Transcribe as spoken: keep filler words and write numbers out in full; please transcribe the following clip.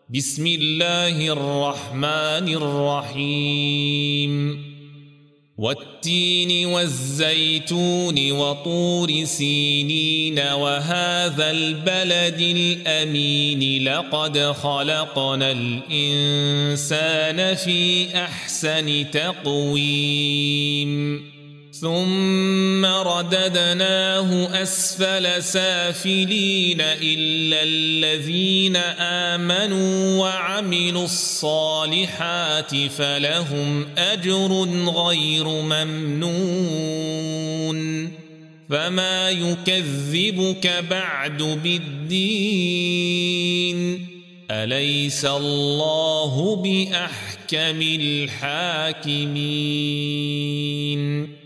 بسم الله الرحمن الرحيم والتين والزيتون وطور سينين وهذا البلد الأمين لقد خلقنا الإنسان في أحسن تقويم ثم رددناه أسفل سافلين إلا الذين آمنوا وعملوا الصالحات فلهم أجر غير ممنون فما يكذبك بعد بالدين أليس الله بأحكم الحاكمين